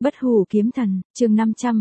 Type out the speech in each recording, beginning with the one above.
Bất hủ kiếm thần, chương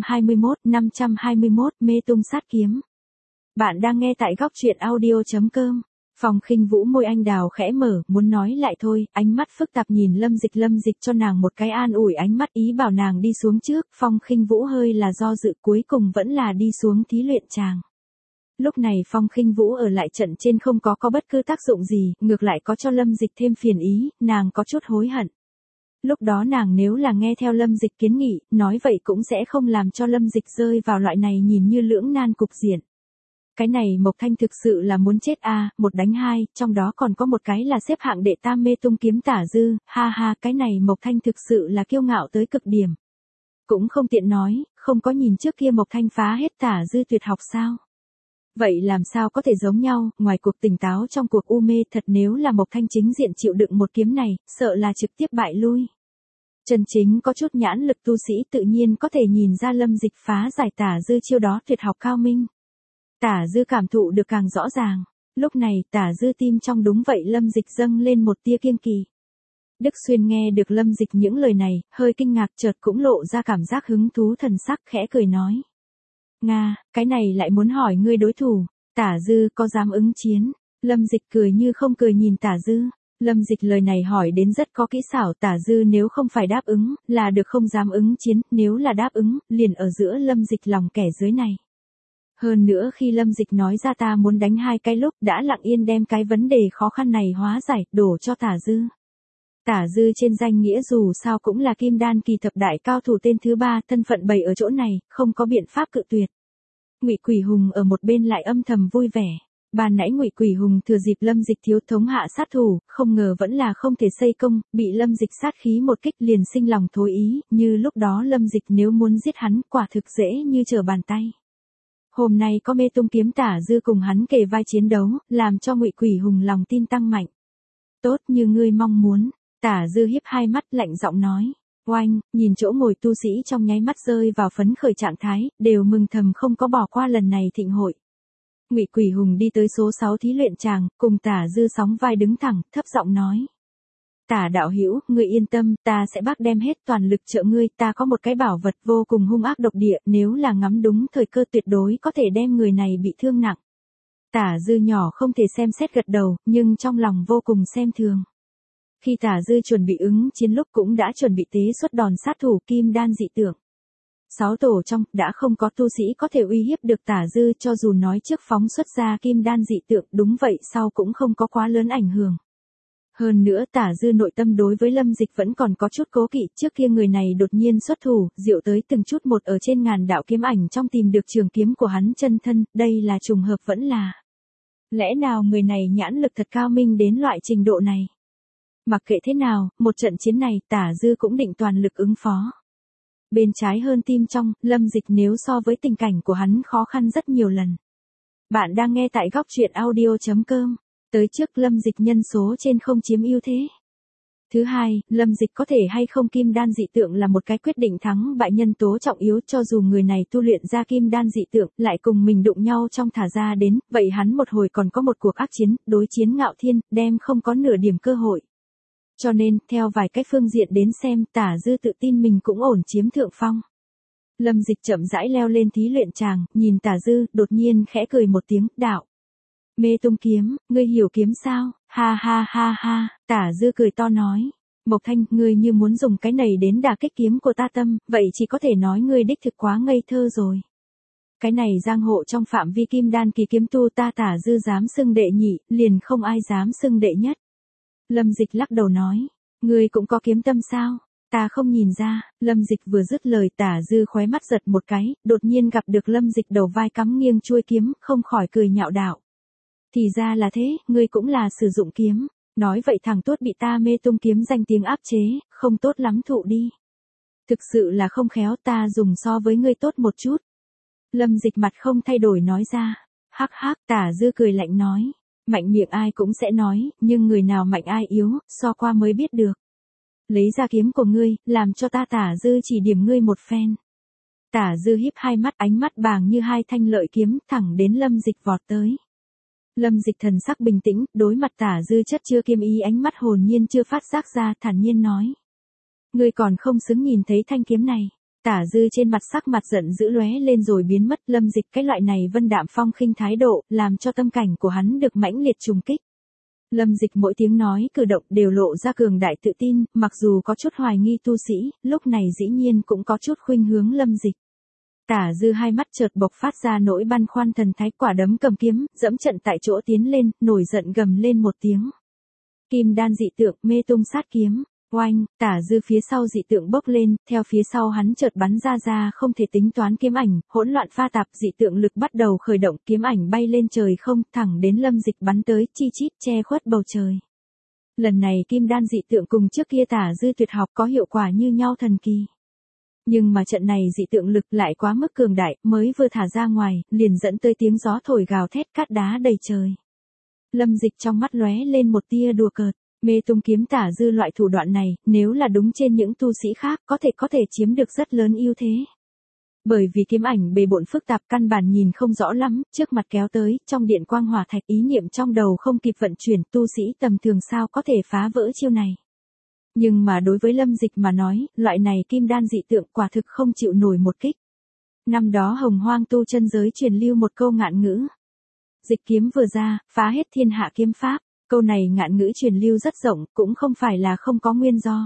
521, mê tung sát kiếm. Bạn đang nghe tại góc truyện audio.com. Phong Khinh Vũ môi anh đào khẽ mở, muốn nói lại thôi, ánh mắt phức tạp nhìn Lâm Dịch cho nàng một cái an ủi ánh mắt ý bảo nàng đi xuống trước, Phong Khinh Vũ hơi là do dự cuối cùng vẫn là đi xuống thí luyện tràng. Lúc này Phong Khinh Vũ ở lại trận trên không có bất cứ tác dụng gì, ngược lại có cho Lâm Dịch thêm phiền ý, nàng có chút hối hận. Lúc đó nàng nếu là nghe theo Lâm Dịch kiến nghị, nói vậy cũng sẽ không làm cho Lâm Dịch rơi vào loại này nhìn như lưỡng nan cục diện. Cái này Mộc Thanh thực sự là muốn chết a, một đánh hai, trong đó còn có một cái là xếp hạng đệ tam mê tung kiếm Tả Dư, ha ha, cái này Mộc Thanh thực sự là kiêu ngạo tới cực điểm. Cũng không tiện nói, không có nhìn trước kia Mộc Thanh phá hết Tả Dư tuyệt học sao? Vậy làm sao có thể giống nhau, ngoài cuộc tỉnh táo trong cuộc u mê, thật nếu là Mộc Thanh chính diện chịu đựng một kiếm này, sợ là trực tiếp bại lui. Chân chính có chút nhãn lực tu sĩ tự nhiên có thể nhìn ra Lâm Dịch phá giải Tả Dư chiêu đó tuyệt học cao minh. Tả Dư cảm thụ được càng rõ ràng, lúc này Tả Dư tim trong đúng vậy Lâm Dịch dâng lên một tia kiêng kỵ. Đức Xuyên nghe được Lâm Dịch những lời này, hơi kinh ngạc chợt cũng lộ ra cảm giác hứng thú thần sắc khẽ cười nói. Nga, cái này lại muốn hỏi ngươi đối thủ, Tả Dư có dám ứng chiến? Lâm Dịch cười như không cười nhìn Tả Dư. Lâm Dịch lời này hỏi đến rất có kỹ xảo, Tả Dư nếu không phải đáp ứng, là được không dám ứng chiến, nếu là đáp ứng, liền ở giữa Lâm Dịch lòng kẻ dưới này. Hơn nữa khi Lâm Dịch nói ra ta muốn đánh hai cái lúc đã lặng yên đem cái vấn đề khó khăn này hóa giải, đổ cho Tả Dư. Tả Dư trên danh nghĩa dù sao cũng là kim đan kỳ thập đại cao thủ tên thứ 3, thân phận bày ở chỗ này, không có biện pháp cự tuyệt. Ngụy Quỷ Hùng ở một bên lại âm thầm vui vẻ. Ban nãy Ngụy Quỷ Hùng thừa dịp Lâm Dịch thiếu thống hạ sát thủ, không ngờ vẫn là không thể xây công, bị Lâm Dịch sát khí một kích liền sinh lòng thối ý, như lúc đó Lâm Dịch nếu muốn giết hắn, quả thực dễ như trở bàn tay. Hôm nay có mê tung kiếm Tả Dư cùng hắn kề vai chiến đấu, làm cho Ngụy Quỷ Hùng lòng tin tăng mạnh. Tốt như ngươi mong muốn. Tả Dư hiếp hai mắt lạnh giọng nói. Oanh, nhìn chỗ ngồi tu sĩ trong nháy mắt rơi vào phấn khởi trạng thái, đều mừng thầm không có bỏ qua lần này thịnh hội. Ngụy Quỷ Hùng đi tới số 6 thí luyện tràng, cùng Tả Dư sóng vai đứng thẳng, thấp giọng nói. Tả đạo hữu, ngươi yên tâm, ta sẽ bác đem hết toàn lực trợ ngươi, ta có một cái bảo vật vô cùng hung ác độc địa, nếu là ngắm đúng thời cơ tuyệt đối có thể đem người này bị thương nặng. Tả Dư nhỏ không thể xem xét gật đầu, nhưng trong lòng vô cùng xem thường. Khi Tả Dư chuẩn bị ứng chiến lúc cũng đã chuẩn bị tế xuất đòn sát thủ kim đan dị tượng. 6 tổ trong, đã không có tu sĩ có thể uy hiếp được Tả Dư, cho dù nói trước phóng xuất ra kim đan dị tượng, đúng vậy sau cũng không có quá lớn ảnh hưởng. Hơn nữa Tả Dư nội tâm đối với Lâm Dịch vẫn còn có chút cố kỵ, trước kia người này đột nhiên xuất thủ, diệu tới từng chút một ở trên ngàn đạo kiếm ảnh trong tìm được trường kiếm của hắn chân thân, đây là trùng hợp vẫn là. Lẽ nào người này nhãn lực thật cao minh đến loại trình độ này? Mặc kệ thế nào, một trận chiến này Tả Dư cũng định toàn lực ứng phó. Bên trái hơn tim trong, Lâm Dịch nếu so với tình cảnh của hắn khó khăn rất nhiều lần. Bạn đang nghe tại góc truyện audio.com. Tới trước Lâm Dịch nhân số trên không chiếm ưu thế. Thứ hai, Lâm Dịch có thể hay không kim đan dị tượng là một cái quyết định thắng bại nhân tố trọng yếu, cho dù người này tu luyện ra kim đan dị tượng, lại cùng mình đụng nhau trong thả ra đến, vậy hắn một hồi còn có một cuộc ác chiến, đối chiến ngạo thiên, đem không có nửa điểm cơ hội. Cho nên, theo vài cách phương diện đến xem, Tả Dư tự tin mình cũng ổn chiếm thượng phong. Lâm Dịch chậm rãi leo lên thí luyện tràng, nhìn Tả Dư, đột nhiên khẽ cười một tiếng, đạo. Mê tung kiếm, ngươi hiểu kiếm sao? Ha ha ha ha, Tả Dư cười to nói. Mộc Thanh, ngươi như muốn dùng cái này đến đả kích kiếm của ta tâm, vậy chỉ có thể nói ngươi đích thực quá ngây thơ rồi. Cái này giang hộ trong phạm vi kim đan kỳ kiếm tu ta Tả Dư dám xưng đệ nhị, liền không ai dám xưng đệ nhất. Lâm Dịch lắc đầu nói, ngươi cũng có kiếm tâm sao? Ta không nhìn ra. Lâm Dịch vừa dứt lời Tả Dư khóe mắt giật một cái, đột nhiên gặp được Lâm Dịch đầu vai cắm nghiêng chuôi kiếm, không khỏi cười nhạo đạo. Thì ra là thế, ngươi cũng là sử dụng kiếm. Nói vậy thằng tốt bị ta mê tung kiếm danh tiếng áp chế, không tốt lắm thụ đi. Thực sự là không khéo, ta dùng so với ngươi tốt một chút. Lâm Dịch mặt không thay đổi nói ra. Hắc hắc, Tả Dư cười lạnh nói. Mạnh miệng ai cũng sẽ nói, nhưng người nào mạnh ai yếu, so qua mới biết được. Lấy ra kiếm của ngươi, làm cho ta Tả Dư chỉ điểm ngươi một phen. Tả Dư híp hai mắt, ánh mắt bàng như hai thanh lợi kiếm, thẳng đến Lâm Dịch vọt tới. Lâm Dịch thần sắc bình tĩnh, đối mặt Tả Dư chất chứa kiếm ý, ánh mắt hồn nhiên chưa phát giác ra, thản nhiên nói. Ngươi còn không xứng nhìn thấy thanh kiếm này. Tả Dư trên mặt sắc mặt giận dữ lóe lên rồi biến mất. Lâm Dịch cái loại này vân đạm phong khinh thái độ, làm cho tâm cảnh của hắn được mãnh liệt trùng kích. Lâm Dịch mỗi tiếng nói cử động đều lộ ra cường đại tự tin, mặc dù có chút hoài nghi tu sĩ, lúc này dĩ nhiên cũng có chút khuynh hướng Lâm Dịch. Tả Dư hai mắt chợt bộc phát ra nỗi băn khoăn thần thái, quả đấm cầm kiếm, dẫm trận tại chỗ tiến lên, nổi giận gầm lên một tiếng. Kim đan dị tượng, mê tung sát kiếm. Oanh, Tả Dư phía sau dị tượng bốc lên, theo phía sau hắn chợt bắn ra không thể tính toán kiếm ảnh, hỗn loạn pha tạp, dị tượng lực bắt đầu khởi động, kiếm ảnh bay lên trời không, thẳng đến Lâm Dịch bắn tới, chi chít che khuất bầu trời. Lần này kim đan dị tượng cùng trước kia Tả Dư tuyệt học có hiệu quả như nhau thần kỳ. Nhưng mà trận này dị tượng lực lại quá mức cường đại, mới vừa thả ra ngoài, liền dẫn tới tiếng gió thổi gào thét, cát đá đầy trời. Lâm Dịch trong mắt lóe lên một tia đùa cợt. Mê tung kiếm Tả Dư loại thủ đoạn này, nếu là đúng trên những tu sĩ khác có thể chiếm được rất lớn ưu thế. Bởi vì kiếm ảnh bề bộn phức tạp căn bản nhìn không rõ lắm, trước mặt kéo tới, trong điện quang hỏa thạch ý niệm trong đầu không kịp vận chuyển, tu sĩ tầm thường sao có thể phá vỡ chiêu này. Nhưng mà đối với Lâm Dịch mà nói, loại này kim đan dị tượng quả thực không chịu nổi một kích. Năm đó Hồng Hoang tu chân giới truyền lưu một câu ngạn ngữ. Dịch kiếm vừa ra, phá hết thiên hạ kiếm pháp. Câu này ngạn ngữ truyền lưu rất rộng, cũng không phải là không có nguyên do.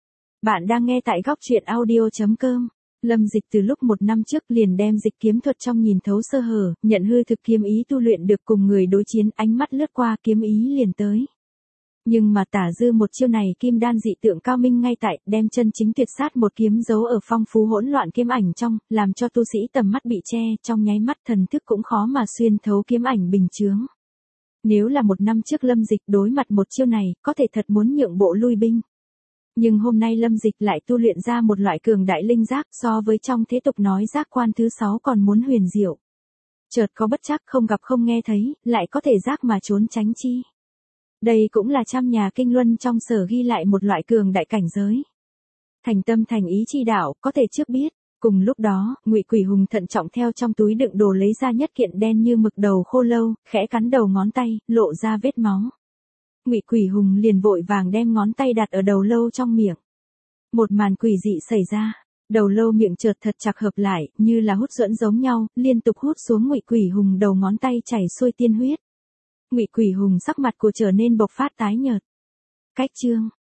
Bạn đang nghe tại góc truyện audio.com. Lâm Dịch từ lúc 1 năm trước liền đem dịch kiếm thuật trong nhìn thấu sơ hở, nhận hư thực kiếm ý tu luyện được cùng người đối chiến, ánh mắt lướt qua kiếm ý liền tới. Nhưng mà Tả Dư một chiêu này kim đan dị tượng cao minh ngay tại, đem chân chính tuyệt sát một kiếm giấu ở phong phú hỗn loạn kiếm ảnh trong, làm cho tu sĩ tầm mắt bị che, trong nháy mắt thần thức cũng khó mà xuyên thấu kiếm ảnh bình chướng. Nếu là 1 năm trước Lâm Dịch đối mặt một chiêu này, có thể thật muốn nhượng bộ lui binh. Nhưng hôm nay Lâm Dịch lại tu luyện ra một loại cường đại linh giác, so với trong thế tục nói giác quan thứ 6 còn muốn huyền diệu. Chợt có bất trắc không gặp không nghe thấy, lại có thể giác mà trốn tránh chi. Đây cũng là trăm nhà kinh luân trong sở ghi lại một loại cường đại cảnh giới. Thành tâm thành ý chi đạo, có thể trước biết. Cùng lúc đó, Ngụy Quỷ Hùng thận trọng theo trong túi đựng đồ lấy ra nhất kiện đen như mực đầu khô lâu, khẽ cắn đầu ngón tay, lộ ra vết máu. Ngụy Quỷ Hùng liền vội vàng đem ngón tay đặt ở đầu lâu trong miệng. Một màn quỷ dị xảy ra, đầu lâu miệng chợt thật chặt hợp lại, như là hút dẫn giống nhau, liên tục hút xuống Ngụy Quỷ Hùng đầu ngón tay chảy xuôi tiên huyết. Ngụy Quỷ Hùng sắc mặt của trở nên bộc phát tái nhợt. Cách chương